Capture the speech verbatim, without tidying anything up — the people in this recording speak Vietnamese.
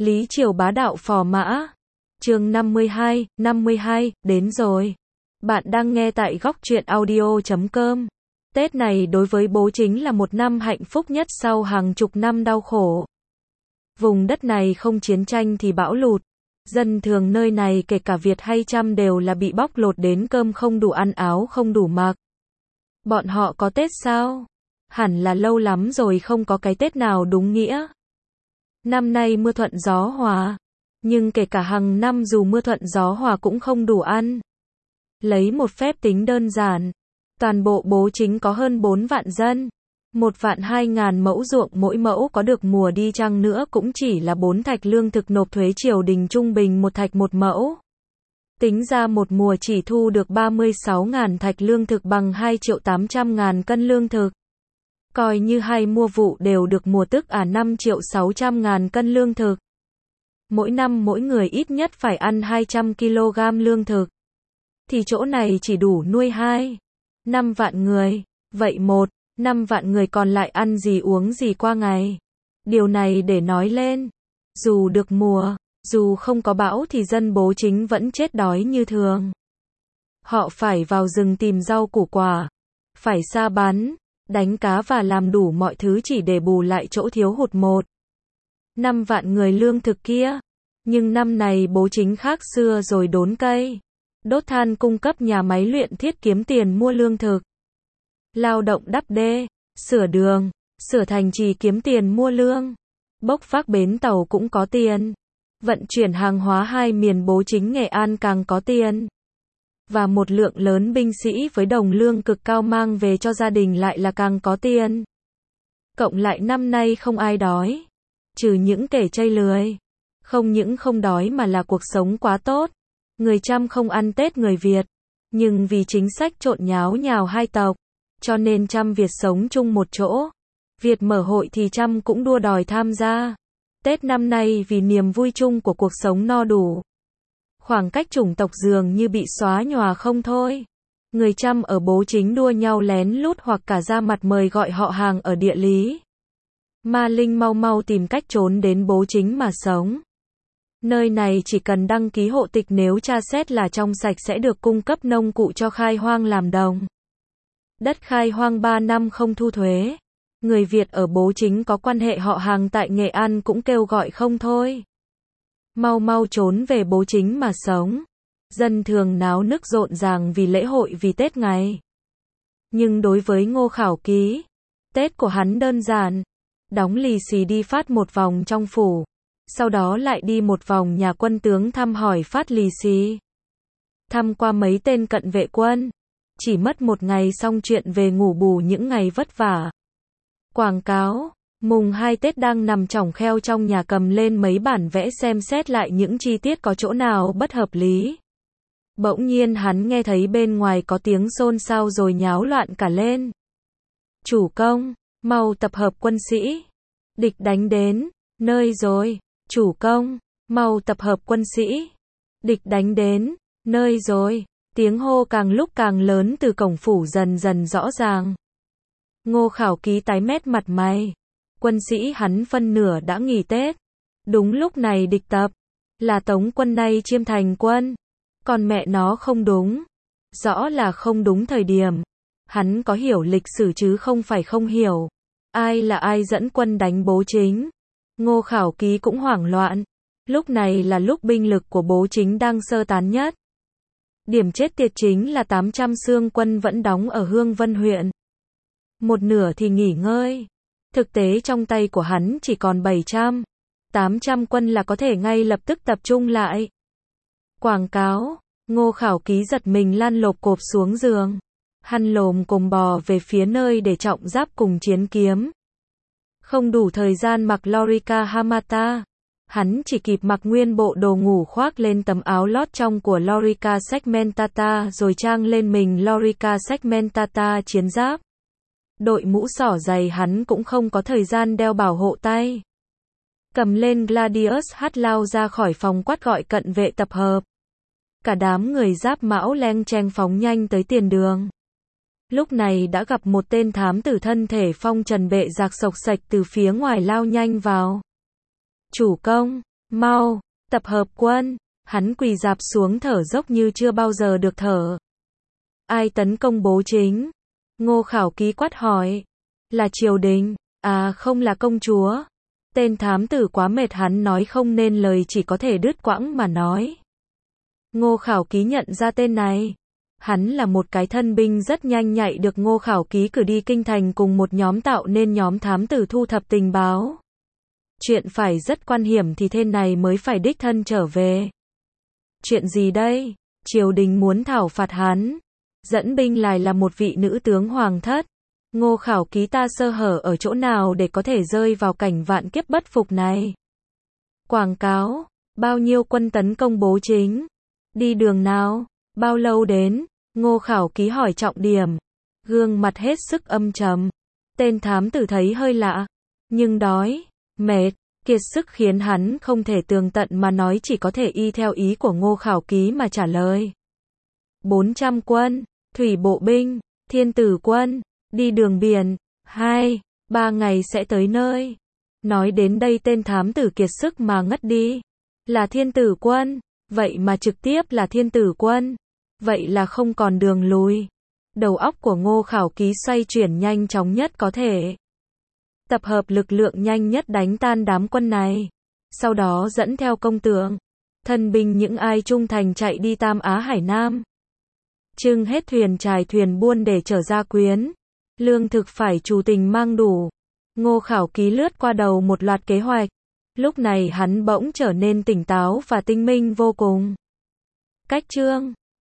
Lý Triều bá đạo phò mã. Chương năm mươi hai, năm mươi hai, đến rồi. Bạn đang nghe tại góc truyện audio chấm com. Tết này đối với bố Chính là một năm hạnh phúc nhất sau hàng chục năm đau khổ. Vùng đất này không chiến tranh thì bão lụt. Dân thường nơi này kể cả Việt hay Chăm đều là bị bóc lột đến cơm không đủ ăn, áo không đủ mặc. Bọn họ có Tết sao? Hẳn là lâu lắm rồi không có cái Tết nào đúng nghĩa. Năm nay mưa thuận gió hòa, nhưng kể cả hàng năm dù mưa thuận gió hòa cũng không đủ ăn. Lấy một phép tính đơn giản, toàn bộ bố Chính có hơn bốn vạn dân, một vạn hai ngàn mẫu ruộng, mỗi mẫu có được mùa đi chăng nữa cũng chỉ là bốn thạch lương thực, nộp thuế triều đình trung bình một thạch một mẫu. Tính ra một mùa chỉ thu được ba mươi sáu ngàn thạch lương thực, bằng hai triệu tám trăm ngàn cân lương thực. Coi như hai mùa vụ đều được mùa, tức à năm triệu sáu trăm ngàn cân lương thực. Mỗi năm mỗi người ít nhất phải ăn hai trăm ki lô gam lương thực. Thì chỗ này chỉ đủ nuôi hai, năm vạn người. Vậy một, năm vạn người còn lại ăn gì uống gì qua ngày? Điều này để nói lên. Dù được mùa, dù không có bão thì dân bố Chính vẫn chết đói như thường. Họ phải vào rừng tìm rau củ quả, phải sa bắn, đánh cá và làm đủ mọi thứ chỉ để bù lại chỗ thiếu hụt một, năm vạn người lương thực kia. Nhưng năm này bố Chính khác xưa rồi, đốn cây, đốt than cung cấp nhà máy luyện thiết kiếm tiền mua lương thực. Lao động đắp đê, sửa đường, sửa thành trì kiếm tiền mua lương. Bốc vác bến tàu cũng có tiền. Vận chuyển hàng hóa hai miền bố Chính Nghệ An càng có tiền. Và một lượng lớn binh sĩ với đồng lương cực cao mang về cho gia đình lại là càng có tiền. Cộng lại năm nay không ai đói, trừ những kẻ chây lười. Không những không đói mà là cuộc sống quá tốt. Người Chăm không ăn Tết người Việt, nhưng vì chính sách trộn nháo nhào hai tộc, cho nên Chăm Việt sống chung một chỗ. Việt mở hội thì Chăm cũng đua đòi tham gia. Tết năm nay vì niềm vui chung của cuộc sống no đủ, khoảng cách chủng tộc dường như bị xóa nhòa không thôi. Người Chăm ở bố Chính đua nhau lén lút hoặc cả ra mặt mời gọi họ hàng ở địa lý. Ma Linh mau mau tìm cách trốn đến bố Chính mà sống. Nơi này chỉ cần đăng ký hộ tịch, nếu tra xét là trong sạch sẽ được cung cấp nông cụ cho khai hoang làm đồng. Đất khai hoang ba năm không thu thuế. Người Việt ở bố Chính có quan hệ họ hàng tại Nghệ An cũng kêu gọi không thôi. Mau mau trốn về bố Chính mà sống. Dân thường náo nức rộn ràng vì lễ hội, vì Tết ngày. Nhưng đối với Ngô Khảo Ký, Tết của hắn đơn giản. Đóng lì xì đi phát một vòng trong phủ. Sau đó lại đi một vòng nhà quân tướng thăm hỏi, phát lì xì. Thăm qua mấy tên cận vệ quân. Chỉ mất một ngày xong chuyện, về ngủ bù những ngày vất vả. Quảng cáo. Mùng hai Tết đang nằm chỏng kheo trong nhà, cầm lên mấy bản vẽ xem xét lại những chi tiết có chỗ nào bất hợp lý. Bỗng nhiên hắn nghe thấy bên ngoài có tiếng xôn xao rồi nháo loạn cả lên. Chủ công, mau tập hợp quân sĩ. Địch đánh đến, nơi rồi. Chủ công, mau tập hợp quân sĩ. Địch đánh đến, nơi rồi. Tiếng hô càng lúc càng lớn từ cổng phủ dần dần rõ ràng. Ngô Khảo Ký tái mét mặt mày. Quân sĩ hắn phân nửa đã nghỉ Tết. Đúng lúc này địch tập. Là Tống quân nay chiêm thành quân. Còn mẹ nó không đúng. Rõ là không đúng thời điểm. Hắn có hiểu lịch sử chứ không phải không hiểu. Ai là ai dẫn quân đánh bố Chính? Ngô Khảo Ký cũng hoảng loạn. Lúc này là lúc binh lực của bố Chính đang sơ tán nhất. Điểm chết tiệt chính là tám trăm xương quân vẫn đóng ở Hương Vân huyện. Một nửa thì nghỉ ngơi. Thực tế trong tay của hắn chỉ còn bảy trăm. tám trăm quân là có thể ngay lập tức tập trung lại. Quảng cáo. Ngô Khảo Ký giật mình lăn lộp cộp xuống giường. Hắn lồm cồm bò về phía nơi để trọng giáp cùng chiến kiếm. Không đủ thời gian mặc Lorica Hamata. Hắn chỉ kịp mặc nguyên bộ đồ ngủ, khoác lên tấm áo lót trong của Lorica Segmentata rồi trang lên mình Lorica Segmentata chiến giáp. Đội mũ xỏ dày, hắn cũng không có thời gian đeo bảo hộ tay. Cầm lên Gladius hát lao ra khỏi phòng, quát gọi cận vệ tập hợp. Cả đám người giáp mão leng cheng phóng nhanh tới tiền đường. Lúc này đã gặp một tên thám tử thân thể phong trần bệ rạc sộc sạch từ phía ngoài lao nhanh vào. Chủ công, Mau, tập hợp quân. Hắn quỳ rạp xuống thở dốc như chưa bao giờ được thở. Ai tấn công bố chính? Ngô Khảo Ký quát hỏi. Là triều đình, à không là công chúa. Tên thám tử quá mệt hắn nói không nên lời chỉ có thể đứt quãng mà nói. Ngô Khảo Ký nhận ra tên này. Hắn là một cái thân binh rất nhanh nhạy được Ngô Khảo Ký cử đi kinh thành cùng một nhóm tạo nên nhóm thám tử thu thập tình báo. Chuyện phải rất quan hiểm thì tên này mới phải đích thân trở về. Chuyện gì đây? Triều đình muốn thảo phạt hắn. Dẫn binh lại là một vị nữ tướng hoàng thất. Ngô Khảo Ký ta sơ hở ở chỗ nào để có thể rơi vào cảnh vạn kiếp bất phục này? Quảng cáo. Bao nhiêu quân tấn công bố chính? Đi đường nào? Bao lâu đến? Ngô Khảo Ký hỏi trọng điểm. Gương mặt hết sức âm trầm. Tên thám tử thấy hơi lạ. Nhưng đói, mệt, kiệt sức khiến hắn không thể tường tận mà nói, chỉ có thể y theo ý của Ngô Khảo Ký mà trả lời. bốn trăm quân, thủy bộ binh, thiên tử quân, đi đường biển, hai, ba ngày sẽ tới nơi. Nói đến đây tên thám tử kiệt sức mà ngất đi. Là thiên tử quân, vậy mà trực tiếp là thiên tử quân. Vậy là không còn đường lùi. Đầu óc của Ngô Khảo Ký xoay chuyển nhanh chóng nhất có thể. Tập hợp lực lượng nhanh nhất đánh tan đám quân này. Sau đó dẫn theo công tượng, thân binh những ai trung thành chạy đi Tam Á Hải Nam. Trưng hết thuyền trài thuyền buôn để trở ra Quyến. Lương thực phải chủ tình mang đủ. Ngô Khảo Ký lướt qua đầu một loạt kế hoạch. Lúc này hắn bỗng trở nên tỉnh táo và tinh minh vô cùng. Cách chương